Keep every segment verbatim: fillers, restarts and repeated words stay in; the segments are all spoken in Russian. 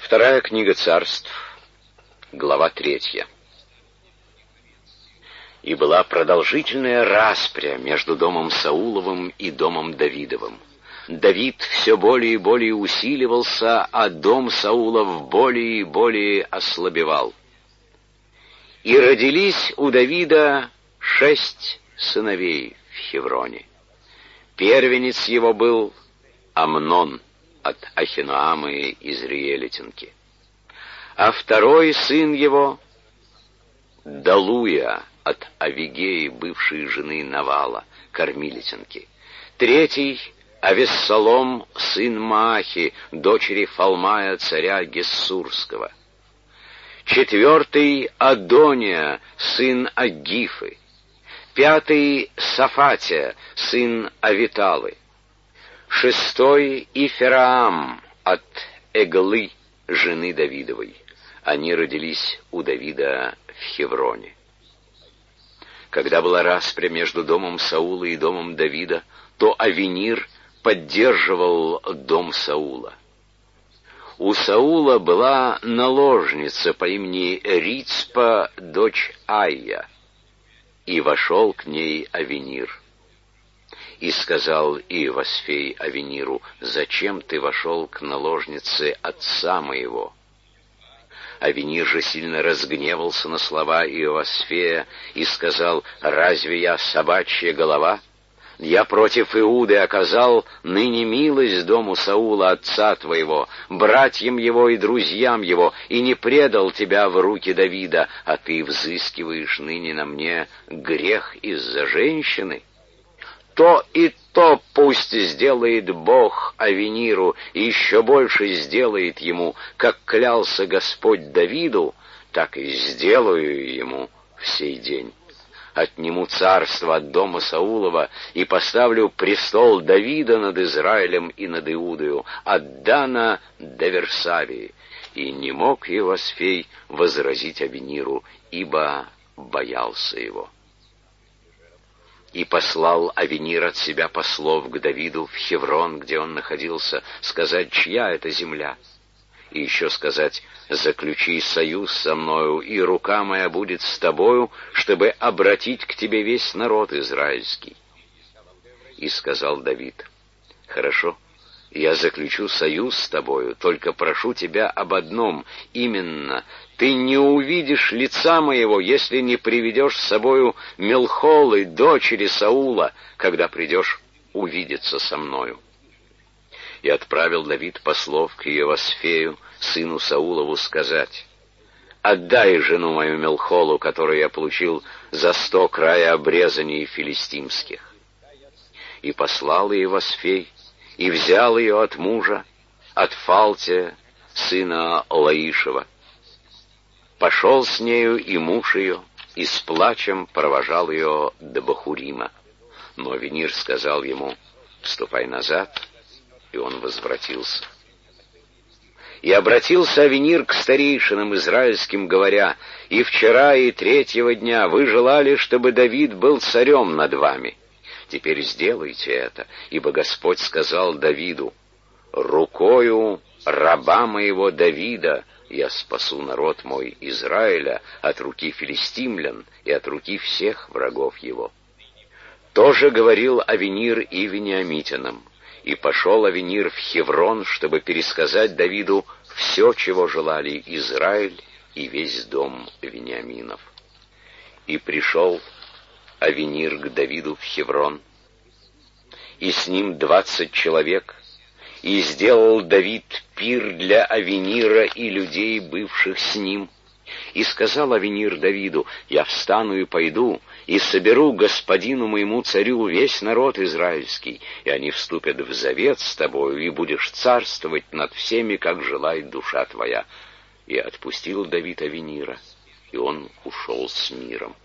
Вторая книга Царств, глава третья. И была продолжительная распря между домом Сауловым и домом Давидовым. Давид все более и более усиливался, а дом Саулов более и более ослабевал. И родились у Давида шесть сыновей в Хевроне. Первенец его был Амнон от Ахиноамы из Риелитинки, а второй сын его Далуя от Авигеи, бывшей жены Навала, кормилитинки. Третий — Авессалом, сын Маахи, дочери Фалмая, царя Гессурского. Четвертый — Адония, сын Агифы. Пятый — Сафатия, сын Авиталы. Шестой — Ифераам от Эглы, жены Давидовой. Они родились у Давида в Хевроне. Когда была распря между домом Саула и домом Давида, то Авенир поддерживал дом Саула. У Саула была наложница по имени Рицпа, дочь Айя, и вошел к ней Авенир. И сказал Иовасфей Авениру: «Зачем ты вошел к наложнице отца моего?» Авенир же сильно разгневался на слова Иовасфея и сказал: «Разве я собачья голова? Я против Иуды оказал ныне милость дому Саула, отца твоего, братьям его и друзьям его, и не предал тебя в руки Давида, а ты взыскиваешь ныне на мне грех из-за женщины? То и то пусть сделает Бог Авениру, и еще больше сделает ему, как клялся Господь Давиду, так и сделаю ему в сей день. Отниму царство от дома Саулова и поставлю престол Давида над Израилем и над Иудою, от Дана до Версавии». И не мог Иовасфей возразить Авениру, ибо боялся его. И послал Авенир от себя послов к Давиду в Хеврон, где он находился, сказать, чья это земля, и еще сказать: «Заключи союз со мною, и рука моя будет с тобою, чтобы обратить к тебе весь народ израильский». И сказал Давид: «Хорошо, я заключу союз с тобою, только прошу тебя об одном, именно, ты не увидишь лица моего, если не приведешь с собою Мелхолы, дочери Саула, когда придешь увидеться со мною». И отправил Давид послов к Иовасфею, сыну Саулову, сказать: «Отдай жену мою Мелхолу, которую я получил за сто края обрезаний филистимских». И послал Иовасфей, и взял ее от мужа, от Фалтия, сына Лаишева. Пошел с нею и муж ее, и с плачем провожал ее до Бахурима. Но Авенир сказал ему: «Ступай назад», и он возвратился. И обратился Авенир к старейшинам израильским, говоря: «И вчера, и третьего дня вы желали, чтобы Давид был царем над вами. Теперь сделайте это, ибо Господь сказал Давиду: рукою раба моего Давида я спасу народ мой Израиля от руки филистимлян и от руки всех врагов его». Тоже говорил Авенир и вениамитянам. И пошел Авенир в Хеврон, чтобы пересказать Давиду все, чего желали Израиль и весь дом Вениаминов. И пришел Авенир к Давиду в Хеврон, и с ним двадцать человек, и сделал Давид пир для Авенира и людей, бывших с ним. И сказал Авенир Давиду: «Я встану и пойду, и соберу господину моему царю весь народ израильский, и они вступят в завет с тобою, и будешь царствовать над всеми, как желает душа твоя». И отпустил Давид Авенира, и он ушел с миром.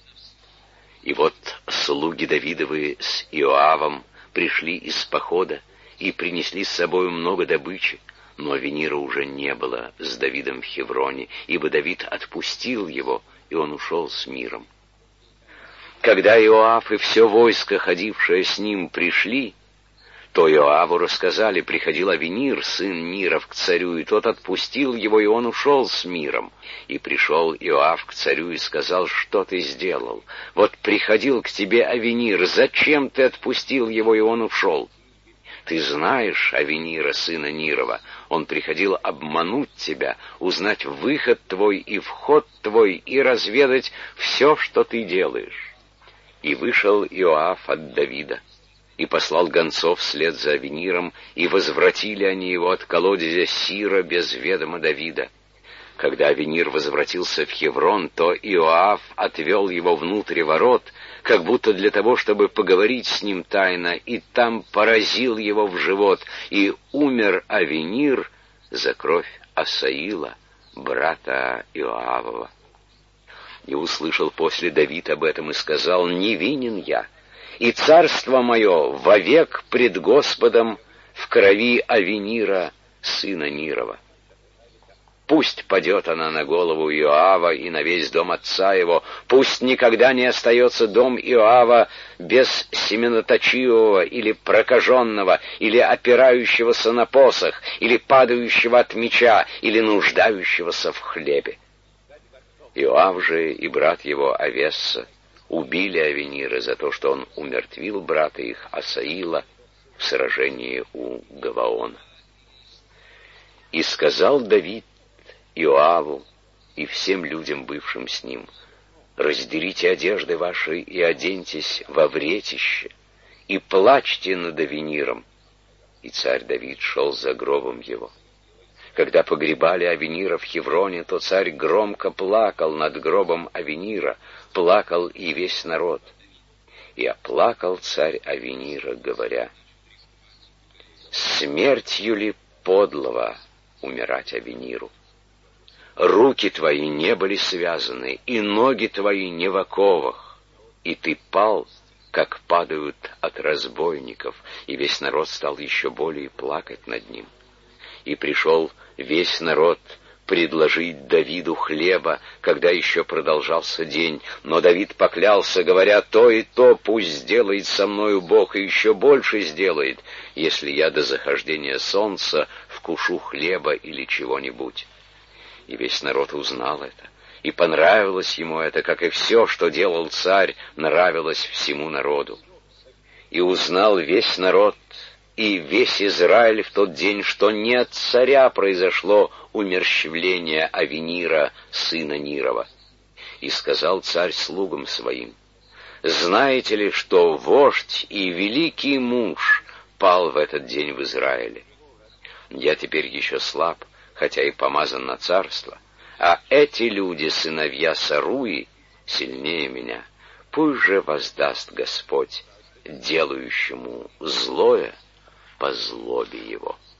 И вот слуги Давидовы с Иоавом пришли из похода и принесли с собою много добычи, но Авенира уже не было с Давидом в Хевроне, ибо Давид отпустил его, и он ушел с миром. Когда Иоав и все войско, ходившее с ним, пришли, То Иоаву рассказали: приходил Авенир, сын Ниров, к царю, и тот отпустил его, и он ушел с миром. И пришел Иоав к царю и сказал: что ты сделал? Вот приходил к тебе Авенир, зачем ты отпустил его, и он ушел? Ты знаешь Авенира, сына Нирова, он приходил обмануть тебя, узнать выход твой и вход твой, и разведать все, что ты делаешь. И вышел Иоав от Давида, и послал гонцов вслед за Авениром, и возвратили они его от колодезя Сира без ведома Давида. Когда Авенир возвратился в Хеврон, то Иоав отвел его внутрь ворот, как будто для того, чтобы поговорить с ним тайно, и там поразил его в живот, и умер Авенир за кровь Асаила, брата Иоавова. И услышал после Давид об этом и сказал: невинен я, и царство мое вовек пред Господом в крови Авенира, сына Нирова. Пусть падет она на голову Иоава и на весь дом отца его, пусть никогда не остается дом Иоава без семеноточивого или прокаженного, или опирающегося на посох, или падающего от меча, или нуждающегося в хлебе. Иоав же и брат его Авесса убили Авенира за то, что он умертвил брата их Асаила в сражении у Гаваона. И сказал Давид Иоаву и всем людям, бывшим с ним: раздерите одежды ваши и оденьтесь во вретище, и плачьте над Авениром. И царь Давид шел за гробом его. Когда погребали Авенира в Хевроне, то царь громко плакал над гробом Авенира, плакал и весь народ. И оплакал царь Авенира, говоря: смертью ли подлого умирать Авениру? Руки твои не были связаны, и ноги твои не в оковах, и ты пал, как падают от разбойников. И весь народ стал еще более плакать над ним. И пришел весь народ предложить Давиду хлеба, когда еще продолжался день. Но Давид поклялся, говоря: то и то пусть сделает со мною Бог, и еще больше сделает, если я до захождения солнца вкушу хлеба или чего-нибудь. И весь народ узнал это, и понравилось ему это, как и все, что делал царь, нравилось всему народу. И узнал весь народ и весь Израиль в тот день, что не от царя произошло умерщвление Авенира, сына Нирова. И сказал царь слугам своим: знаете ли, что вождь и великий муж пал в этот день в Израиле? Я теперь еще слаб, хотя и помазан на царство, а эти люди, сыновья Саруи, сильнее меня. Пусть же воздаст Господь делающему злое по злобе его.